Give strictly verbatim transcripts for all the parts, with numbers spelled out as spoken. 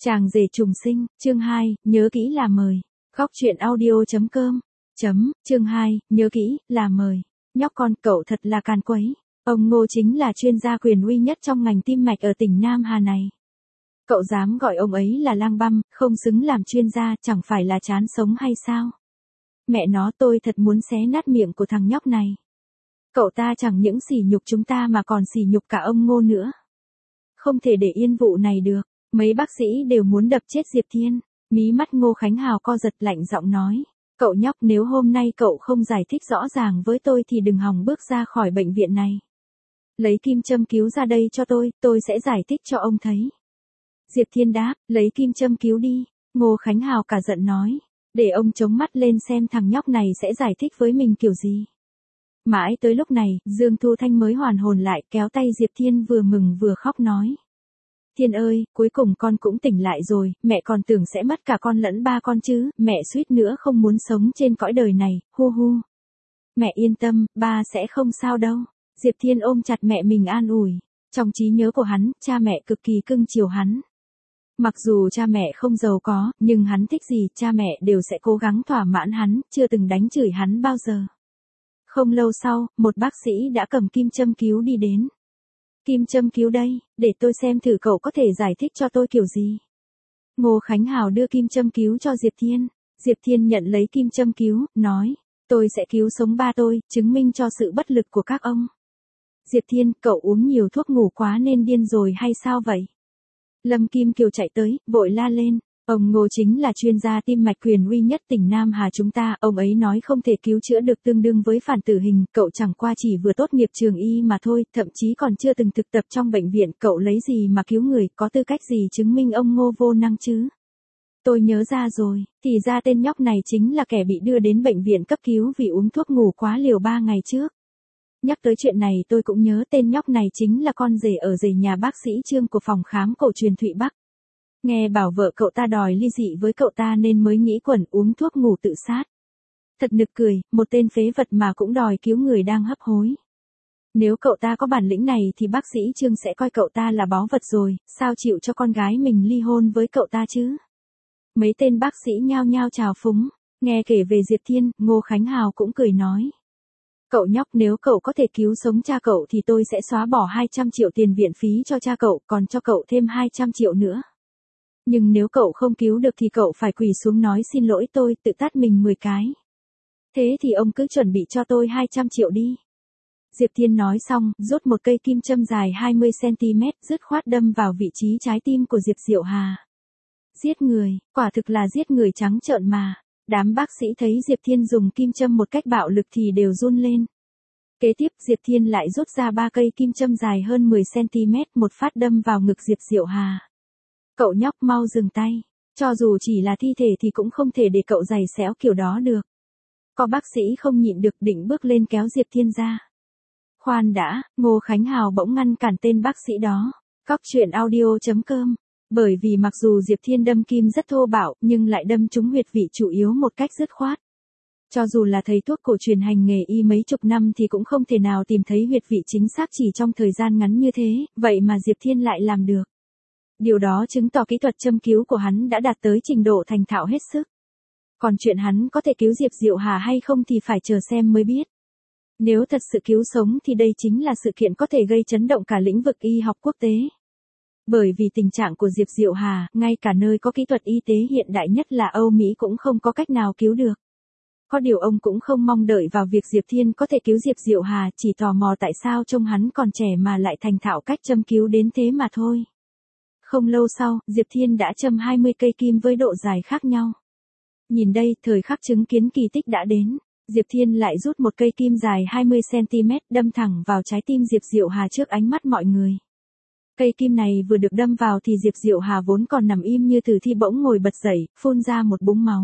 Chàng rể trùng sinh, chương hai, nhớ kỹ là mời. Góc truyện audio chấm com. Chấm, chương hai, nhớ kỹ, là mời. Nhóc con, cậu thật là càn quấy. Ông Ngô chính là chuyên gia quyền uy nhất trong ngành tim mạch ở tỉnh Nam Hà này. Cậu dám gọi ông ấy là lang băm, không xứng làm chuyên gia, chẳng phải là chán sống hay sao? Mẹ nó, tôi thật muốn xé nát miệng của thằng nhóc này. Cậu ta chẳng những sỉ nhục chúng ta mà còn sỉ nhục cả ông Ngô nữa. Không thể để yên vụ này được. Mấy bác sĩ đều muốn đập chết Diệp Thiên. Mí mắt Ngô Khánh Hào co giật, lạnh giọng nói. Cậu nhóc, nếu hôm nay cậu không giải thích rõ ràng với tôi thì đừng hòng bước ra khỏi bệnh viện này. Lấy kim châm cứu ra đây cho tôi, tôi sẽ giải thích cho ông thấy. Diệp Thiên đáp, lấy kim châm cứu đi. Ngô Khánh Hào cả giận nói. Để ông chống mắt lên xem thằng nhóc này sẽ giải thích với mình kiểu gì. Mãi tới lúc này, Dương Thu Thanh mới hoàn hồn lại, kéo tay Diệp Thiên vừa mừng vừa khóc nói. Thiên ơi, cuối cùng con cũng tỉnh lại rồi, mẹ còn tưởng sẽ mất cả con lẫn ba con chứ, mẹ suýt nữa không muốn sống trên cõi đời này, hu hu. Mẹ yên tâm, ba sẽ không sao đâu. Diệp Thiên ôm chặt mẹ mình an ủi. Trong trí nhớ của hắn, cha mẹ cực kỳ cưng chiều hắn. Mặc dù cha mẹ không giàu có, nhưng hắn thích gì, cha mẹ đều sẽ cố gắng thỏa mãn hắn, chưa từng đánh chửi hắn bao giờ. Không lâu sau, một bác sĩ đã cầm kim châm cứu đi đến. Kim châm cứu đây, để tôi xem thử cậu có thể giải thích cho tôi kiểu gì. Ngô Khánh Hào đưa kim châm cứu cho Diệp Thiên. Diệp Thiên nhận lấy kim châm cứu, nói, tôi sẽ cứu sống ba tôi, chứng minh cho sự bất lực của các ông. Diệp Thiên, cậu uống nhiều thuốc ngủ quá nên điên rồi hay sao vậy? Lâm Kim Kiều chạy tới, vội la lên. Ông Ngô chính là chuyên gia tim mạch quyền uy nhất tỉnh Nam Hà chúng ta, ông ấy nói không thể cứu chữa được tương đương với phản tử hình, cậu chẳng qua chỉ vừa tốt nghiệp trường y mà thôi, thậm chí còn chưa từng thực tập trong bệnh viện, cậu lấy gì mà cứu người, có tư cách gì chứng minh ông Ngô vô năng chứ? Tôi nhớ ra rồi, thì ra tên nhóc này chính là kẻ bị đưa đến bệnh viện cấp cứu vì uống thuốc ngủ quá liều ba ngày trước. Nhắc tới chuyện này tôi cũng nhớ tên nhóc này chính là con rể ở rể nhà bác sĩ Trương của phòng khám cổ truyền Thụy Bắc. Nghe bảo vợ cậu ta đòi ly dị với cậu ta nên mới nghĩ quẩn uống thuốc ngủ tự sát. Thật nực cười, một tên phế vật mà cũng đòi cứu người đang hấp hối. Nếu cậu ta có bản lĩnh này thì bác sĩ Trương sẽ coi cậu ta là báu vật rồi, sao chịu cho con gái mình ly hôn với cậu ta chứ? Mấy tên bác sĩ nhao nhao chào phúng, nghe kể về Diệp Thiên, Ngô Khánh Hào cũng cười nói. Cậu nhóc, nếu cậu có thể cứu sống cha cậu thì tôi sẽ xóa bỏ hai trăm triệu tiền viện phí cho cha cậu, còn cho cậu thêm hai trăm triệu nữa. Nhưng nếu cậu không cứu được thì cậu phải quỳ xuống nói xin lỗi tôi, tự tát mình mười cái. Thế thì ông cứ chuẩn bị cho tôi hai trăm triệu đi. Diệp Thiên nói xong, rút một cây kim châm dài hai mươi xăng ti mét, dứt khoát đâm vào vị trí trái tim của Diệp Diệu Hà. Giết người, quả thực là giết người trắng trợn mà. Đám bác sĩ thấy Diệp Thiên dùng kim châm một cách bạo lực thì đều run lên. Kế tiếp, Diệp Thiên lại rút ra ba cây kim châm dài hơn mười xăng ti mét, một phát đâm vào ngực Diệp Diệu Hà. Cậu nhóc, mau dừng tay, cho dù chỉ là thi thể thì cũng không thể để cậu giày xéo kiểu đó được. Có bác sĩ không nhịn được định bước lên kéo Diệp Thiên ra. Khoan đã, Ngô Khánh Hào bỗng ngăn cản tên bác sĩ đó. Góc truyện audio chấm com. Bởi vì mặc dù Diệp Thiên đâm kim rất thô bạo nhưng lại đâm trúng huyệt vị chủ yếu một cách dứt khoát. Cho dù là thầy thuốc cổ truyền hành nghề y mấy chục năm thì cũng không thể nào tìm thấy huyệt vị chính xác chỉ trong thời gian ngắn như thế, vậy mà Diệp Thiên lại làm được. Điều đó chứng tỏ kỹ thuật châm cứu của hắn đã đạt tới trình độ thành thạo hết sức. Còn chuyện hắn có thể cứu Diệp Diệu Hà hay không thì phải chờ xem mới biết. Nếu thật sự cứu sống thì đây chính là sự kiện có thể gây chấn động cả lĩnh vực y học quốc tế. Bởi vì tình trạng của Diệp Diệu Hà, ngay cả nơi có kỹ thuật y tế hiện đại nhất là Âu Mỹ cũng không có cách nào cứu được. Có điều ông cũng không mong đợi vào việc Diệp Thiên có thể cứu Diệp Diệu Hà, chỉ tò mò tại sao trông hắn còn trẻ mà lại thành thạo cách châm cứu đến thế mà thôi. Không lâu sau, Diệp Thiên đã châm hai mươi cây kim với độ dài khác nhau. Nhìn đây, thời khắc chứng kiến kỳ tích đã đến. Diệp Thiên lại rút một cây kim dài hai mươi xăng ti mét đâm thẳng vào trái tim Diệp Diệu Hà trước ánh mắt mọi người. Cây kim này vừa được đâm vào thì Diệp Diệu Hà vốn còn nằm im như tử thi bỗng ngồi bật dậy, phun ra một búng máu.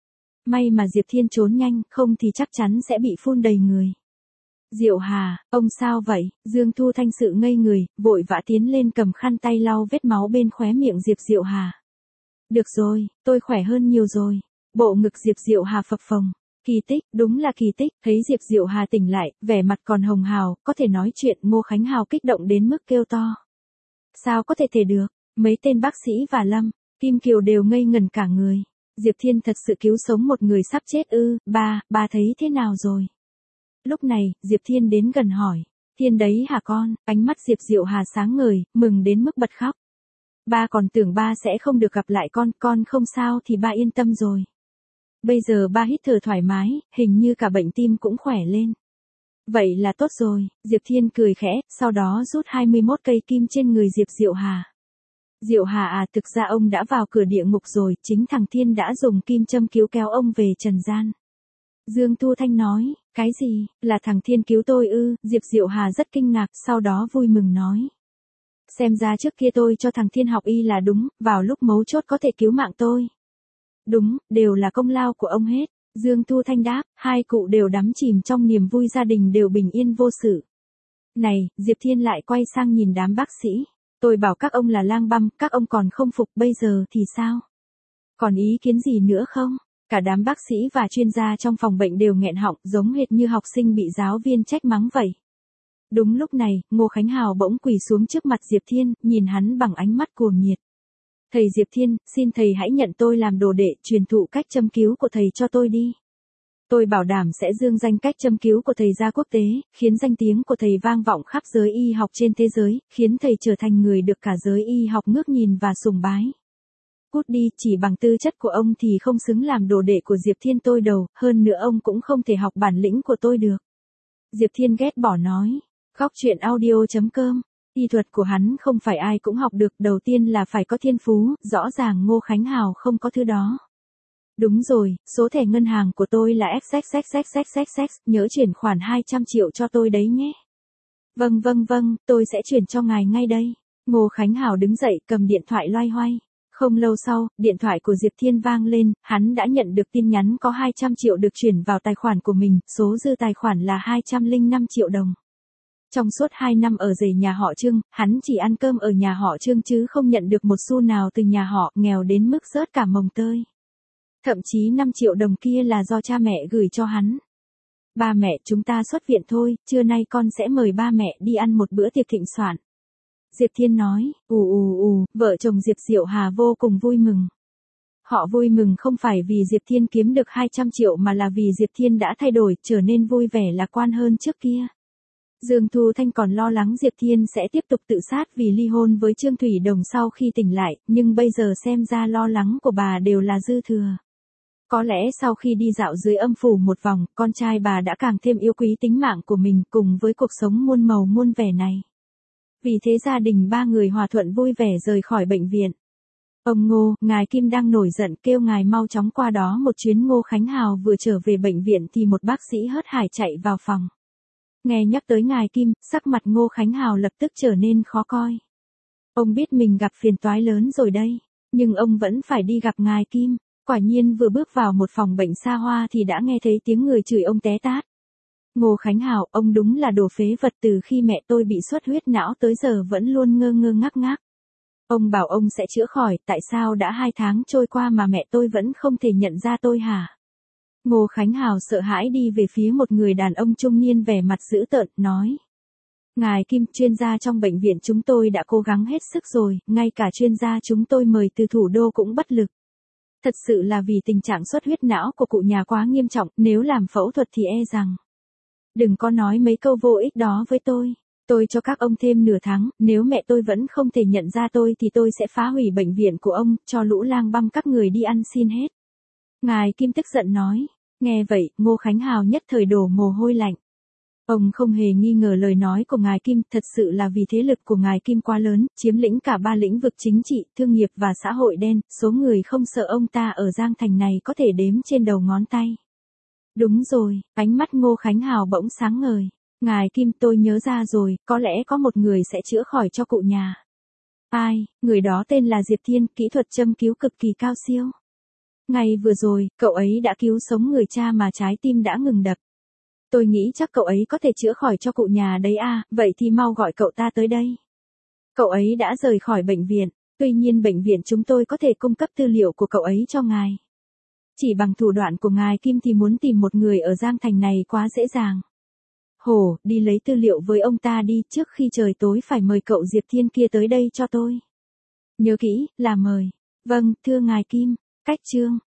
May mà Diệp Thiên trốn nhanh, không thì chắc chắn sẽ bị phun đầy người. Diệu Hà, ông sao vậy? Dương Thu Thanh sự ngây người, vội vã tiến lên cầm khăn tay lau vết máu bên khóe miệng Diệp Diệu Hà. Được rồi, tôi khỏe hơn nhiều rồi. Bộ ngực Diệp Diệu Hà phập phồng. Kỳ tích, đúng là kỳ tích, thấy Diệp Diệu Hà tỉnh lại, vẻ mặt còn hồng hào, có thể nói chuyện, Ngô Khánh Hào kích động đến mức kêu to. Sao có thể thể được, mấy tên bác sĩ và Lâm Kim Kiều đều ngây ngẩn cả người. Diệp Thiên thật sự cứu sống một người sắp chết ư? Ba, ba thấy thế nào rồi? Lúc này, Diệp Thiên đến gần hỏi. Thiên đấy hả con? Ánh mắt Diệp Diệu Hà sáng ngời, mừng đến mức bật khóc. Ba còn tưởng ba sẽ không được gặp lại con, con không sao thì ba yên tâm rồi. Bây giờ ba hít thở thoải mái, hình như cả bệnh tim cũng khỏe lên. Vậy là tốt rồi, Diệp Thiên cười khẽ, sau đó rút hai mươi mốt cây kim trên người Diệp Diệu Hà. Diệu Hà à, thực ra ông đã vào cửa địa ngục rồi, chính thằng Thiên đã dùng kim châm cứu kéo ông về trần gian. Dương Thu Thanh nói, cái gì, là thằng Thiên cứu tôi ư? Diệp Diệu Hà rất kinh ngạc, sau đó vui mừng nói. Xem ra trước kia tôi cho thằng Thiên học y là đúng, vào lúc mấu chốt có thể cứu mạng tôi. Đúng, đều là công lao của ông hết. Dương Thu Thanh đáp, hai cụ đều đắm chìm trong niềm vui gia đình đều bình yên vô sự. Này, Diệp Thiên lại quay sang nhìn đám bác sĩ. Tôi bảo các ông là lang băm, các ông còn không phục, bây giờ thì sao? Còn ý kiến gì nữa không? Cả đám bác sĩ và chuyên gia trong phòng bệnh đều nghẹn họng, giống hệt như học sinh bị giáo viên trách mắng vậy. Đúng lúc này, Ngô Khánh Hào bỗng quỳ xuống trước mặt Diệp Thiên, nhìn hắn bằng ánh mắt cuồng nhiệt. Thầy Diệp Thiên, xin thầy hãy nhận tôi làm đồ đệ, truyền thụ cách châm cứu của thầy cho tôi đi. Tôi bảo đảm sẽ dương danh cách châm cứu của thầy ra quốc tế, khiến danh tiếng của thầy vang vọng khắp giới y học trên thế giới, khiến thầy trở thành người được cả giới y học ngước nhìn và sùng bái. Cút đi, chỉ bằng tư chất của ông thì không xứng làm đồ đệ của Diệp Thiên tôi đâu, hơn nữa ông cũng không thể học bản lĩnh của tôi được. Diệp Thiên ghét bỏ nói, khóc chuyện audio chấm com. Y thuật của hắn không phải ai cũng học được, đầu tiên là phải có thiên phú, rõ ràng Ngô Khánh Hào không có thứ đó. Đúng rồi, số thẻ ngân hàng của tôi là xx xx xx xx, nhớ chuyển khoản hai trăm triệu cho tôi đấy nhé. Vâng vâng vâng, tôi sẽ chuyển cho ngài ngay đây. Ngô Khánh Hào đứng dậy cầm điện thoại loay hoay. Không lâu sau, điện thoại của Diệp Thiên vang lên, hắn đã nhận được tin nhắn có hai trăm triệu được chuyển vào tài khoản của mình, số dư tài khoản là hai trăm lẻ năm triệu đồng. Trong suốt hai năm ở rể nhà họ Trương, hắn chỉ ăn cơm ở nhà họ Trương chứ không nhận được một xu nào từ nhà họ, nghèo đến mức rớt cả mồng tơi. Thậm chí năm triệu đồng kia là do cha mẹ gửi cho hắn. Ba mẹ, chúng ta xuất viện thôi, trưa nay con sẽ mời ba mẹ đi ăn một bữa tiệc thịnh soạn. Diệp Thiên nói, ù ù ù, vợ chồng Diệp Diệu Hà vô cùng vui mừng. Họ vui mừng không phải vì Diệp Thiên kiếm được hai trăm triệu mà là vì Diệp Thiên đã thay đổi, trở nên vui vẻ lạc quan hơn trước kia. Dương Thu Thanh còn lo lắng Diệp Thiên sẽ tiếp tục tự sát vì ly hôn với Trương Thủy Đồng sau khi tỉnh lại, nhưng bây giờ xem ra lo lắng của bà đều là dư thừa. Có lẽ sau khi đi dạo dưới âm phủ một vòng, con trai bà đã càng thêm yêu quý tính mạng của mình cùng với cuộc sống muôn màu muôn vẻ này. Vì thế gia đình ba người hòa thuận vui vẻ rời khỏi bệnh viện. Ông Ngô, ngài Kim đang nổi giận kêu ngài mau chóng qua đó một chuyến. Ngô Khánh Hào vừa trở về bệnh viện thì một bác sĩ hớt hải chạy vào phòng. Nghe nhắc tới ngài Kim, sắc mặt Ngô Khánh Hào lập tức trở nên khó coi. Ông biết mình gặp phiền toái lớn rồi đây, nhưng ông vẫn phải đi gặp ngài Kim. Quả nhiên vừa bước vào một phòng bệnh xa hoa thì đã nghe thấy tiếng người chửi ông té tát. Ngô Khánh Hào, ông đúng là đồ phế vật, từ khi mẹ tôi bị xuất huyết não tới giờ vẫn luôn ngơ ngơ ngác ngác. Ông bảo ông sẽ chữa khỏi, tại sao đã hai tháng trôi qua mà mẹ tôi vẫn không thể nhận ra tôi hả? Ngô Khánh Hào sợ hãi đi về phía một người đàn ông trung niên vẻ mặt dữ tợn, nói. Ngài Kim, chuyên gia trong bệnh viện chúng tôi đã cố gắng hết sức rồi, ngay cả chuyên gia chúng tôi mời từ thủ đô cũng bất lực. Thật sự là vì tình trạng xuất huyết não của cụ nhà quá nghiêm trọng, nếu làm phẫu thuật thì e rằng. Đừng có nói mấy câu vô ích đó với tôi. Tôi cho các ông thêm nửa tháng, nếu mẹ tôi vẫn không thể nhận ra tôi thì tôi sẽ phá hủy bệnh viện của ông, cho lũ lang băm các người đi ăn xin hết. Ngài Kim tức giận nói. Nghe vậy, Ngô Khánh Hào nhất thời đổ mồ hôi lạnh. Ông không hề nghi ngờ lời nói của ngài Kim, thật sự là vì thế lực của ngài Kim quá lớn, chiếm lĩnh cả ba lĩnh vực chính trị, thương nghiệp và xã hội đen, số người không sợ ông ta ở Giang Thành này có thể đếm trên đầu ngón tay. Đúng rồi, ánh mắt Ngô Khánh Hào bỗng sáng ngời. Ngài Kim, tôi nhớ ra rồi, có lẽ có một người sẽ chữa khỏi cho cụ nhà. Ai, người đó tên là Diệp Thiên, kỹ thuật châm cứu cực kỳ cao siêu. Ngày vừa rồi, cậu ấy đã cứu sống người cha mà trái tim đã ngừng đập. Tôi nghĩ chắc cậu ấy có thể chữa khỏi cho cụ nhà đấy à, vậy thì mau gọi cậu ta tới đây. Cậu ấy đã rời khỏi bệnh viện, tuy nhiên bệnh viện chúng tôi có thể cung cấp tư liệu của cậu ấy cho ngài. Chỉ bằng thủ đoạn của ngài Kim thì muốn tìm một người ở Giang Thành này quá dễ dàng. Hổ, đi lấy tư liệu với ông ta đi, trước khi trời tối phải mời cậu Diệp Thiên kia tới đây cho tôi. Nhớ kỹ, là mời. Vâng, thưa ngài Kim. Cách chương.